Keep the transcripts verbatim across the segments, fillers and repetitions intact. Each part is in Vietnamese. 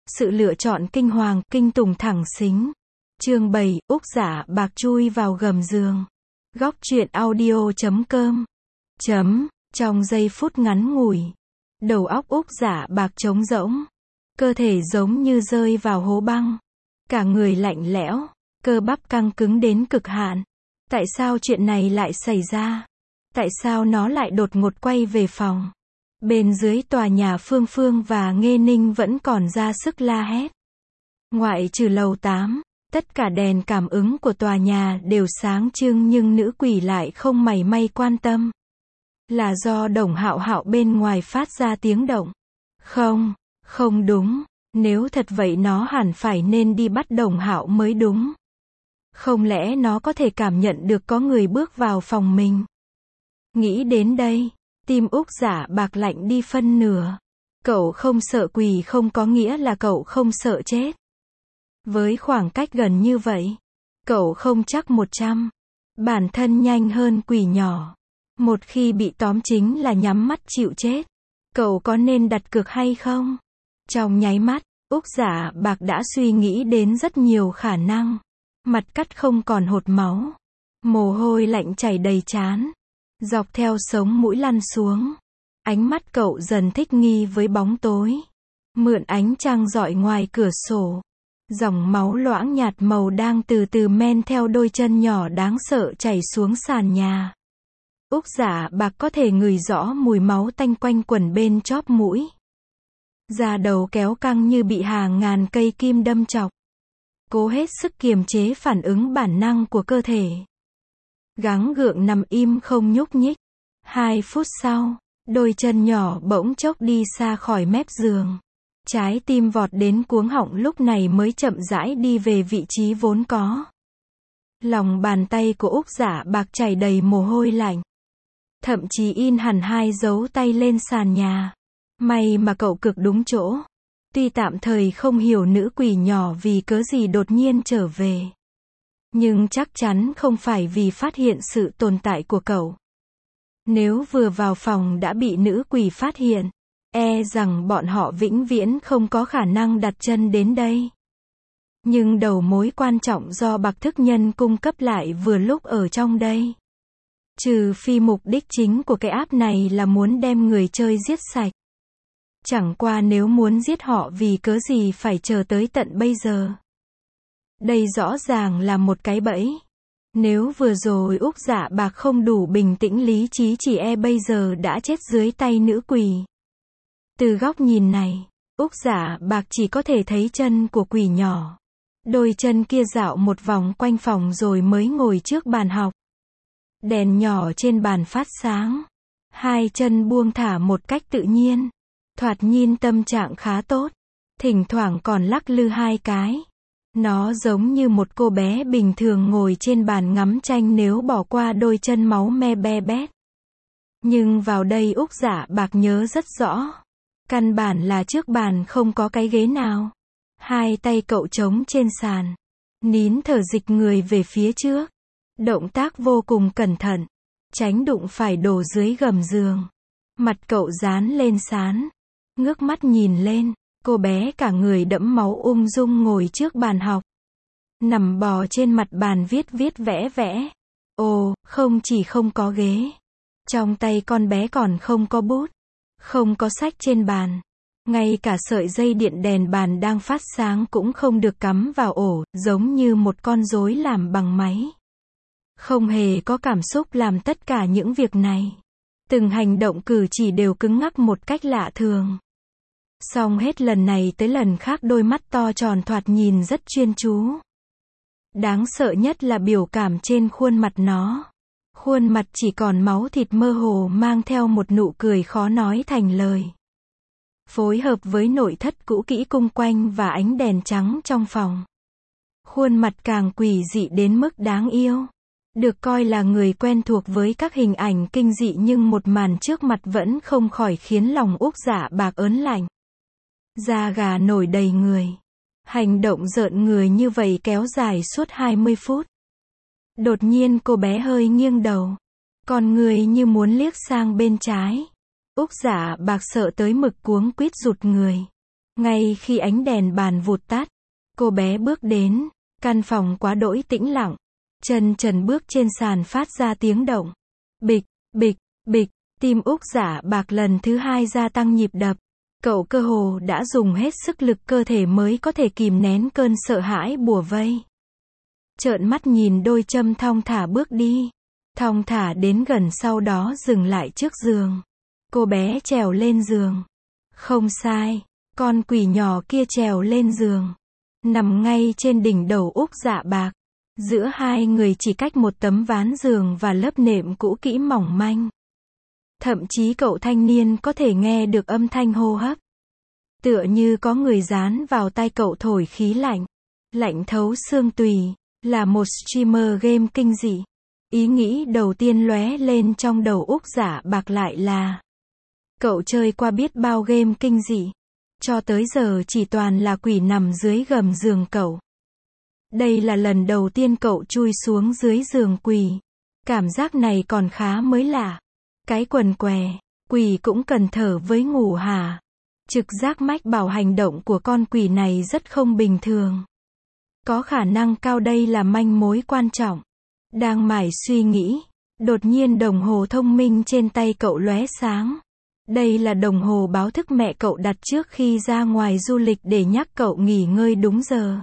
Sự lựa chọn kinh hoàng, kinh tủng thẳng xính. Chương bảy, Úc Giả Bạc chui vào gầm giường. Góc truyện audio chấm com. Chấm, trong giây phút ngắn ngủi, đầu óc Úc Giả Bạc trống rỗng. Cơ thể giống như rơi vào hố băng. Cả người lạnh lẽo, cơ bắp căng cứng đến cực hạn. Tại sao chuyện này lại xảy ra? Tại sao nó lại đột ngột quay về phòng? Bên dưới tòa nhà Phương Phương và Nghê Ninh vẫn còn ra sức la hét. Ngoại trừ lầu tám, tất cả đèn cảm ứng của tòa nhà đều sáng trưng nhưng nữ quỷ lại không mảy may quan tâm. Là do Đồng Hạo Hạo bên ngoài phát ra tiếng động. Không, không đúng, nếu thật vậy nó hẳn phải nên đi bắt Đồng Hạo mới đúng. Không lẽ nó có thể cảm nhận được có người bước vào phòng mình? Nghĩ đến đây, tim Úc Giả Bạc lạnh đi phân nửa. Cậu không sợ quỷ không có nghĩa là cậu không sợ chết. Với khoảng cách gần như vậy, cậu không chắc một trăm. Bản thân nhanh hơn quỷ nhỏ. Một khi bị tóm chính là nhắm mắt chịu chết. Cậu có nên đặt cược hay không? Trong nháy mắt, Úc Giả Bạc đã suy nghĩ đến rất nhiều khả năng. Mặt cắt không còn hột máu. Mồ hôi lạnh chảy đầy trán. Dọc theo sống mũi lăn xuống. Ánh mắt cậu dần thích nghi với bóng tối. Mượn ánh trăng rọi ngoài cửa sổ. Dòng máu loãng nhạt màu đang từ từ men theo đôi chân nhỏ đáng sợ chảy xuống sàn nhà. Úc Giả Bạc có thể ngửi rõ mùi máu tanh quanh quẩn bên chóp mũi. Da đầu kéo căng như bị hàng ngàn cây kim đâm chọc. Cố hết sức kiềm chế phản ứng bản năng của cơ thể. Gắng gượng nằm im không nhúc nhích. Hai phút sau, đôi chân nhỏ bỗng chốc đi xa khỏi mép giường. Trái tim vọt đến cuống họng lúc này mới chậm rãi đi về vị trí vốn có. Lòng bàn tay của Úc Giả Bạc chảy đầy mồ hôi lạnh. Thậm chí in hẳn hai dấu tay lên sàn nhà. May mà cậu cực đúng chỗ. Tuy tạm thời không hiểu nữ quỷ nhỏ vì cớ gì đột nhiên trở về. Nhưng chắc chắn không phải vì phát hiện sự tồn tại của cậu. Nếu vừa vào phòng đã bị nữ quỷ phát hiện, e rằng bọn họ vĩnh viễn không có khả năng đặt chân đến đây. Nhưng đầu mối quan trọng do Bạc Thức Nhân cung cấp lại vừa lúc ở trong đây. Trừ phi mục đích chính của cái app này là muốn đem người chơi giết sạch. Chẳng qua nếu muốn giết họ vì cớ gì phải chờ tới tận bây giờ. Đây rõ ràng là một cái bẫy. Nếu vừa rồi Úc Giả Bạc không đủ bình tĩnh lý trí chỉ e bây giờ đã chết dưới tay nữ quỷ. Từ góc nhìn này, Úc Giả Bạc chỉ có thể thấy chân của quỷ nhỏ. Đôi chân kia dạo một vòng quanh phòng rồi mới ngồi trước bàn học. Đèn nhỏ trên bàn phát sáng. Hai chân buông thả một cách tự nhiên. Thoạt nhìn tâm trạng khá tốt. Thỉnh thoảng còn lắc lư hai cái. Nó giống như một cô bé bình thường ngồi trên bàn ngắm tranh nếu bỏ qua đôi chân máu me be bét. Nhưng vào đây Úc Giả Bạc nhớ rất rõ. Căn bản là trước bàn không có cái ghế nào. Hai tay cậu trống trên sàn. Nín thở dịch người về phía trước. Động tác vô cùng cẩn thận. Tránh đụng phải đổ dưới gầm giường. Mặt cậu dán lên sán. Ngước mắt nhìn lên. Cô bé cả người đẫm máu ung dung ngồi trước bàn học. Nằm bò trên mặt bàn viết viết vẽ vẽ. Ồ, không chỉ không có ghế. Trong tay con bé còn không có bút. Không có sách trên bàn. Ngay cả sợi dây điện đèn bàn đang phát sáng cũng không được cắm vào ổ, giống như một con rối làm bằng máy. Không hề có cảm xúc làm tất cả những việc này. Từng hành động cử chỉ đều cứng ngắc một cách lạ thường. Xong hết lần này tới lần khác đôi mắt to tròn thoạt nhìn rất chuyên chú. Đáng sợ nhất là biểu cảm trên khuôn mặt nó. Khuôn mặt chỉ còn máu thịt mơ hồ mang theo một nụ cười khó nói thành lời. Phối hợp với nội thất cũ kỹ cung quanh và ánh đèn trắng trong phòng. Khuôn mặt càng quỷ dị đến mức đáng yêu. Được coi là người quen thuộc với các hình ảnh kinh dị nhưng một màn trước mặt vẫn không khỏi khiến lòng Úc Giả Bạc ớn lạnh. Da gà nổi đầy người. Hành động rợn người như vậy kéo dài suốt hai mươi phút. Đột nhiên cô bé hơi nghiêng đầu. Con người như muốn liếc sang bên trái. Úc Giả Bạc sợ tới mực cuống quýt rụt người. Ngay khi ánh đèn bàn vụt tắt, cô bé bước đến, căn phòng quá đỗi tĩnh lặng. Chân trần bước trên sàn phát ra tiếng động. Bịch, bịch, bịch, tim Úc Dã Bạc lần thứ hai gia tăng nhịp đập. Cậu cơ hồ đã dùng hết sức lực cơ thể mới có thể kìm nén cơn sợ hãi bủa vây. Trợn mắt nhìn đôi châm thong thả bước đi. Thong thả đến gần sau đó dừng lại trước giường. Cô bé trèo lên giường. Không sai, con quỷ nhỏ kia trèo lên giường. Nằm ngay trên đỉnh đầu Úc Dã Bạc. Giữa hai người chỉ cách một tấm ván giường và lớp nệm cũ kỹ mỏng manh. Thậm chí cậu thanh niên có thể nghe được âm thanh hô hấp. Tựa như có người dán vào tai cậu thổi khí lạnh. Lạnh thấu xương tùy, là một streamer game kinh dị. Ý nghĩ đầu tiên lóe lên trong đầu Úc Dã Bạc lại là cậu chơi qua biết bao game kinh dị. Cho tới giờ chỉ toàn là quỷ nằm dưới gầm giường cậu. Đây là lần đầu tiên cậu chui xuống dưới giường quỷ. Cảm giác này còn khá mới lạ. Cái quần què, quỷ cũng cần thở với ngủ hả? Trực giác mách bảo hành động của con quỷ này rất không bình thường. Có khả năng cao đây là manh mối quan trọng. Đang mải suy nghĩ, đột nhiên đồng hồ thông minh trên tay cậu lóe sáng. Đây là đồng hồ báo thức mẹ cậu đặt trước khi ra ngoài du lịch để nhắc cậu nghỉ ngơi đúng giờ.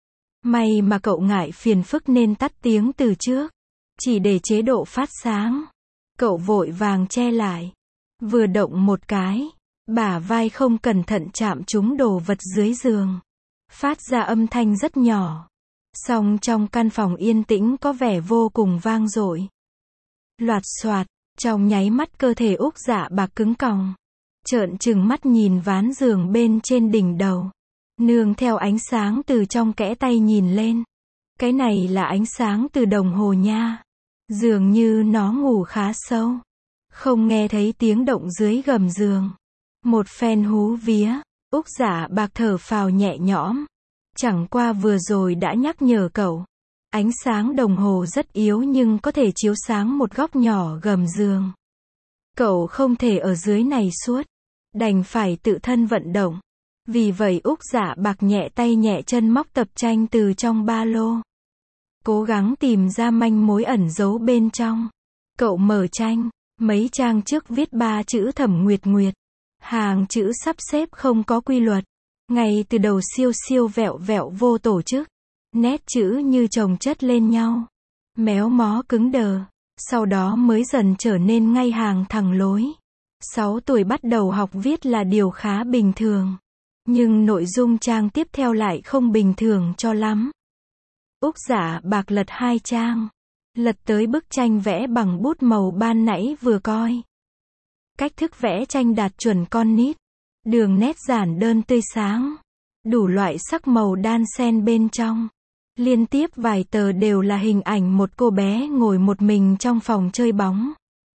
May mà cậu ngại phiền phức nên tắt tiếng từ trước, chỉ để chế độ phát sáng. Cậu vội vàng che lại. Vừa động một cái, bả vai không cẩn thận chạm trúng đồ vật dưới giường. Phát ra âm thanh rất nhỏ. Song trong căn phòng yên tĩnh có vẻ vô cùng vang dội. Loạt xoạt, trong nháy mắt cơ thể Úc Dã Bạc cứng còng. Trợn trừng mắt nhìn ván giường bên trên đỉnh đầu. Nương theo ánh sáng từ trong kẽ tay nhìn lên. Cái này là ánh sáng từ đồng hồ nha. Dường như nó ngủ khá sâu. Không nghe thấy tiếng động dưới gầm giường. Một phen hú vía, Úc Dã Bạc thở phào nhẹ nhõm. Chẳng qua vừa rồi đã nhắc nhở cậu. Ánh sáng đồng hồ rất yếu nhưng có thể chiếu sáng một góc nhỏ gầm giường. Cậu không thể ở dưới này suốt. Đành phải tự thân vận động. Vì vậy Úc Dã Bạc nhẹ tay nhẹ chân móc tập tranh từ trong ba lô. Cố gắng tìm ra manh mối ẩn giấu bên trong. Cậu mở tranh, mấy trang trước viết ba chữ Thẩm Nguyệt Nguyệt. Hàng chữ sắp xếp không có quy luật. Ngay từ đầu siêu siêu vẹo vẹo vô tổ chức. Nét chữ như chồng chất lên nhau. Méo mó cứng đờ. Sau đó mới dần trở nên ngay hàng thẳng lối. Sáu tuổi bắt đầu học viết là điều khá bình thường. Nhưng nội dung trang tiếp theo lại không bình thường cho lắm. Úc Dã Bạc lật hai trang. Lật tới bức tranh vẽ bằng bút màu ban nãy vừa coi. Cách thức vẽ tranh đạt chuẩn con nít. Đường nét giản đơn tươi sáng. Đủ loại sắc màu đan xen bên trong. Liên tiếp vài tờ đều là hình ảnh một cô bé ngồi một mình trong phòng chơi bóng.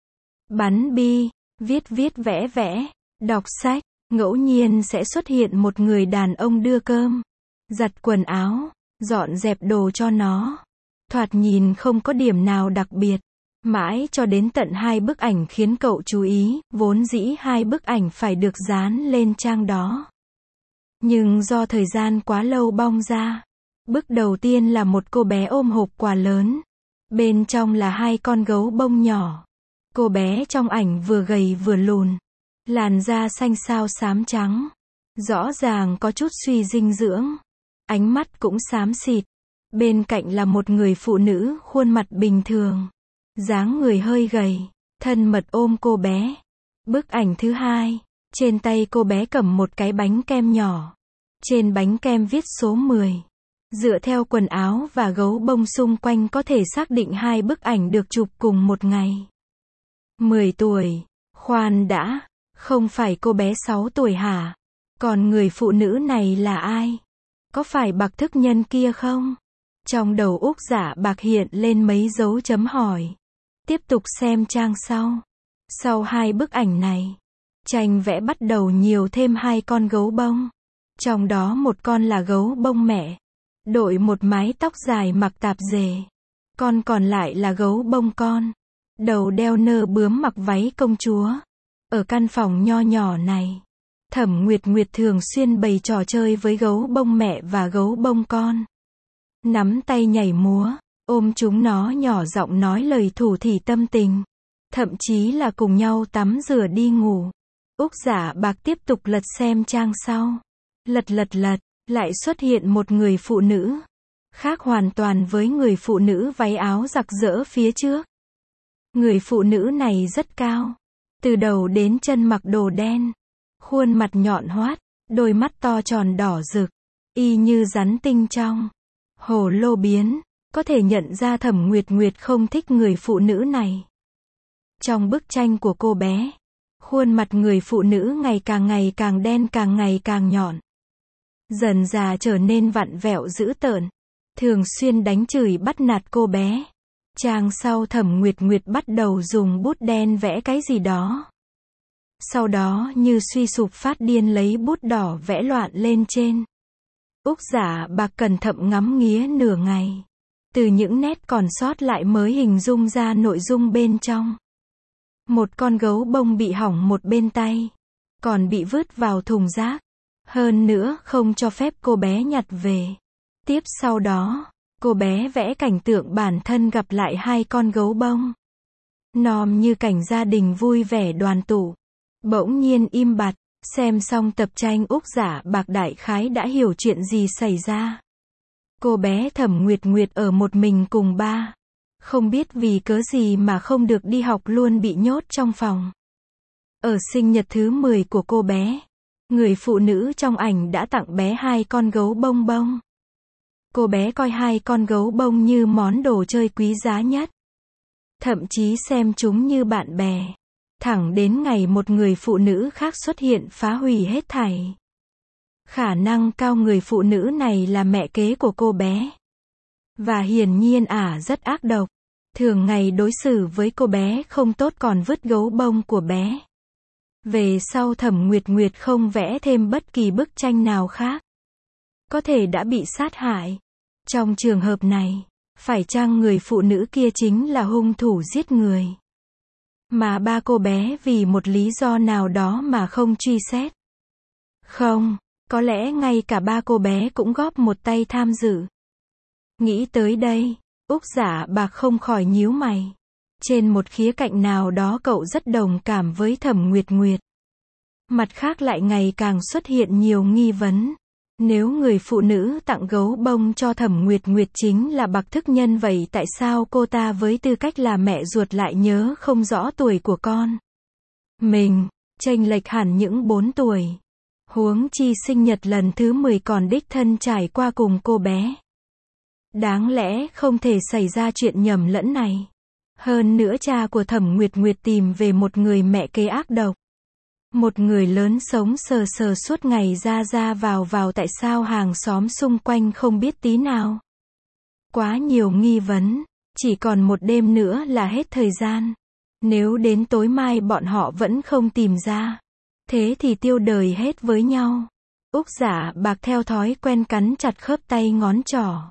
Bắn bi, viết viết vẽ vẽ, đọc sách. Ngẫu nhiên sẽ xuất hiện một người đàn ông đưa cơm, giặt quần áo, dọn dẹp đồ cho nó. Thoạt nhìn không có điểm nào đặc biệt. Mãi cho đến tận hai bức ảnh khiến cậu chú ý, vốn dĩ hai bức ảnh phải được dán lên trang đó. Nhưng do thời gian quá lâu bong ra. Bức đầu tiên là một cô bé ôm hộp quà lớn. Bên trong là hai con gấu bông nhỏ. Cô bé trong ảnh vừa gầy vừa lùn. Làn da xanh xao xám trắng. Rõ ràng có chút suy dinh dưỡng. Ánh mắt cũng xám xịt. Bên cạnh là một người phụ nữ khuôn mặt bình thường. Dáng người hơi gầy. Thân mật ôm cô bé. Bức ảnh thứ hai. Trên tay cô bé cầm một cái bánh kem nhỏ. Trên bánh kem viết số mười. Dựa theo quần áo và gấu bông xung quanh có thể xác định hai bức ảnh được chụp cùng một ngày. mười tuổi. Khoan đã. Không phải cô bé sáu tuổi hả? Còn người phụ nữ này là ai? Có phải Bạc Thức Nhân kia không? Trong đầu Úc Dã Bạc hiện lên mấy dấu chấm hỏi. Tiếp tục xem trang sau. Sau hai bức ảnh này, tranh vẽ bắt đầu nhiều thêm hai con gấu bông. Trong đó một con là gấu bông mẹ. Đội một mái tóc dài mặc tạp dề. Con còn lại là gấu bông con. Đầu đeo nơ bướm mặc váy công chúa. Ở căn phòng nho nhỏ này, Thẩm Nguyệt Nguyệt thường xuyên bày trò chơi với gấu bông mẹ và gấu bông con. Nắm tay nhảy múa, ôm chúng nó nhỏ giọng nói lời thủ thỉ tâm tình. Thậm chí là cùng nhau tắm rửa đi ngủ. Úc Giả Bạc tiếp tục lật xem trang sau. Lật lật lật, lại xuất hiện một người phụ nữ. Khác hoàn toàn với người phụ nữ váy áo rực rỡ phía trước. Người phụ nữ này rất cao. Từ đầu đến chân mặc đồ đen. Khuôn mặt nhọn hoắt, đôi mắt to tròn đỏ rực. Y như rắn tinh trong hồ lô biến. Có thể nhận ra Thẩm Nguyệt Nguyệt không thích người phụ nữ này. Trong bức tranh của cô bé, khuôn mặt người phụ nữ ngày càng ngày càng đen, càng ngày càng nhọn. Dần dà trở nên vặn vẹo dữ tợn. Thường xuyên đánh chửi bắt nạt cô bé. Trang sau Thẩm Nguyệt Nguyệt bắt đầu dùng bút đen vẽ cái gì đó. Sau đó như suy sụp phát điên lấy bút đỏ vẽ loạn lên trên. Úc Giả Bạc cẩn thận ngắm nghía nửa ngày. Từ những nét còn sót lại mới hình dung ra nội dung bên trong. Một con gấu bông bị hỏng một bên tay. Còn bị vứt vào thùng rác. Hơn nữa không cho phép cô bé nhặt về. Tiếp sau đó, cô bé vẽ cảnh tượng bản thân gặp lại hai con gấu bông. Nom như cảnh gia đình vui vẻ đoàn tụ. Bỗng nhiên im bặt, xem xong tập tranh Úc Giả Bạc đại khái đã hiểu chuyện gì xảy ra. Cô bé Thẩm Nguyệt Nguyệt ở một mình cùng ba. Không biết vì cớ gì mà không được đi học luôn bị nhốt trong phòng. Ở sinh nhật thứ mười của cô bé, người phụ nữ trong ảnh đã tặng bé hai con gấu bông bông. Cô bé coi hai con gấu bông như món đồ chơi quý giá nhất. Thậm chí xem chúng như bạn bè. Thẳng đến ngày một người phụ nữ khác xuất hiện phá hủy hết thảy. Khả năng cao người phụ nữ này là mẹ kế của cô bé. Và hiển nhiên ả rất ác độc. Thường ngày đối xử với cô bé không tốt còn vứt gấu bông của bé. Về sau Thẩm Nguyệt Nguyệt không vẽ thêm bất kỳ bức tranh nào khác. Có thể đã bị sát hại. Trong trường hợp này, phải chăng người phụ nữ kia chính là hung thủ giết người? Mà ba cô bé vì một lý do nào đó mà không truy xét. Không, có lẽ ngay cả ba cô bé cũng góp một tay tham dự. Nghĩ tới đây, Úc Giả Bạc không khỏi nhíu mày. Trên một khía cạnh nào đó cậu rất đồng cảm với Thẩm Nguyệt Nguyệt. Mặt khác lại ngày càng xuất hiện nhiều nghi vấn. Nếu người phụ nữ tặng gấu bông cho Thẩm Nguyệt Nguyệt chính là bạc thức nhân vậy tại sao cô ta với tư cách là mẹ ruột lại nhớ không rõ tuổi của con mình, chênh lệch hẳn những bốn tuổi. Huống chi sinh nhật lần thứ mười còn đích thân trải qua cùng cô bé. Đáng lẽ không thể xảy ra chuyện nhầm lẫn này. Hơn nữa cha của Thẩm Nguyệt Nguyệt tìm về một người mẹ kế ác độc. Một người lớn sống sờ sờ suốt ngày ra ra vào vào tại sao hàng xóm xung quanh không biết tí nào. Quá nhiều nghi vấn, chỉ còn một đêm nữa là hết thời gian. Nếu đến tối mai bọn họ vẫn không tìm ra, thế thì tiêu đời hết với nhau. Úc Giả Bạc theo thói quen cắn chặt khớp tay ngón trỏ.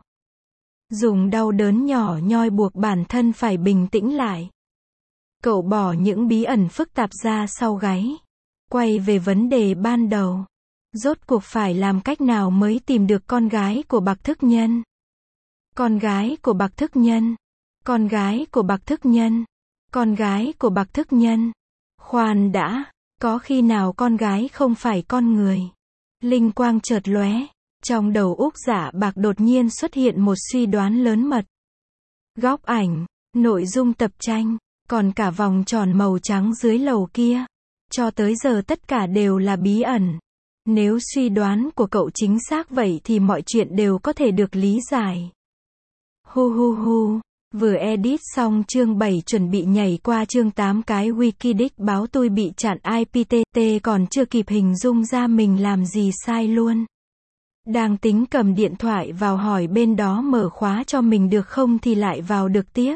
Dùng đau đớn nhỏ nhoi buộc bản thân phải bình tĩnh lại. Cậu bỏ những bí ẩn phức tạp ra sau gáy. Quay về vấn đề ban đầu. Rốt cuộc phải làm cách nào mới tìm được con gái của bạc thức nhân? Con gái của bạc thức nhân. Con gái của bạc thức nhân. Con gái của bạc thức nhân. Khoan đã, có khi nào con gái không phải con người? Linh quang chợt lóe. Trong đầu Úc Giả Bạc đột nhiên xuất hiện một suy đoán lớn mật. Góc ảnh, nội dung tập tranh, còn cả vòng tròn màu trắng dưới lầu kia. Cho tới giờ tất cả đều là bí ẩn. Nếu suy đoán của cậu chính xác vậy thì mọi chuyện đều có thể được lý giải. Hu hu hu, vừa edit xong chương bảy chuẩn bị nhảy qua chương tám cái Wikidic báo tôi bị chặn i pê tê tê còn chưa kịp hình dung ra mình làm gì sai luôn. Đang tính cầm điện thoại vào hỏi bên đó mở khóa cho mình được không thì lại vào được tiếp.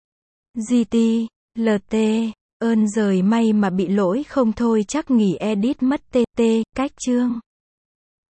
giê tê, lờ tê, ơn giời may mà bị lỗi không thôi chắc nghỉ edit mất tê tê, cách chương.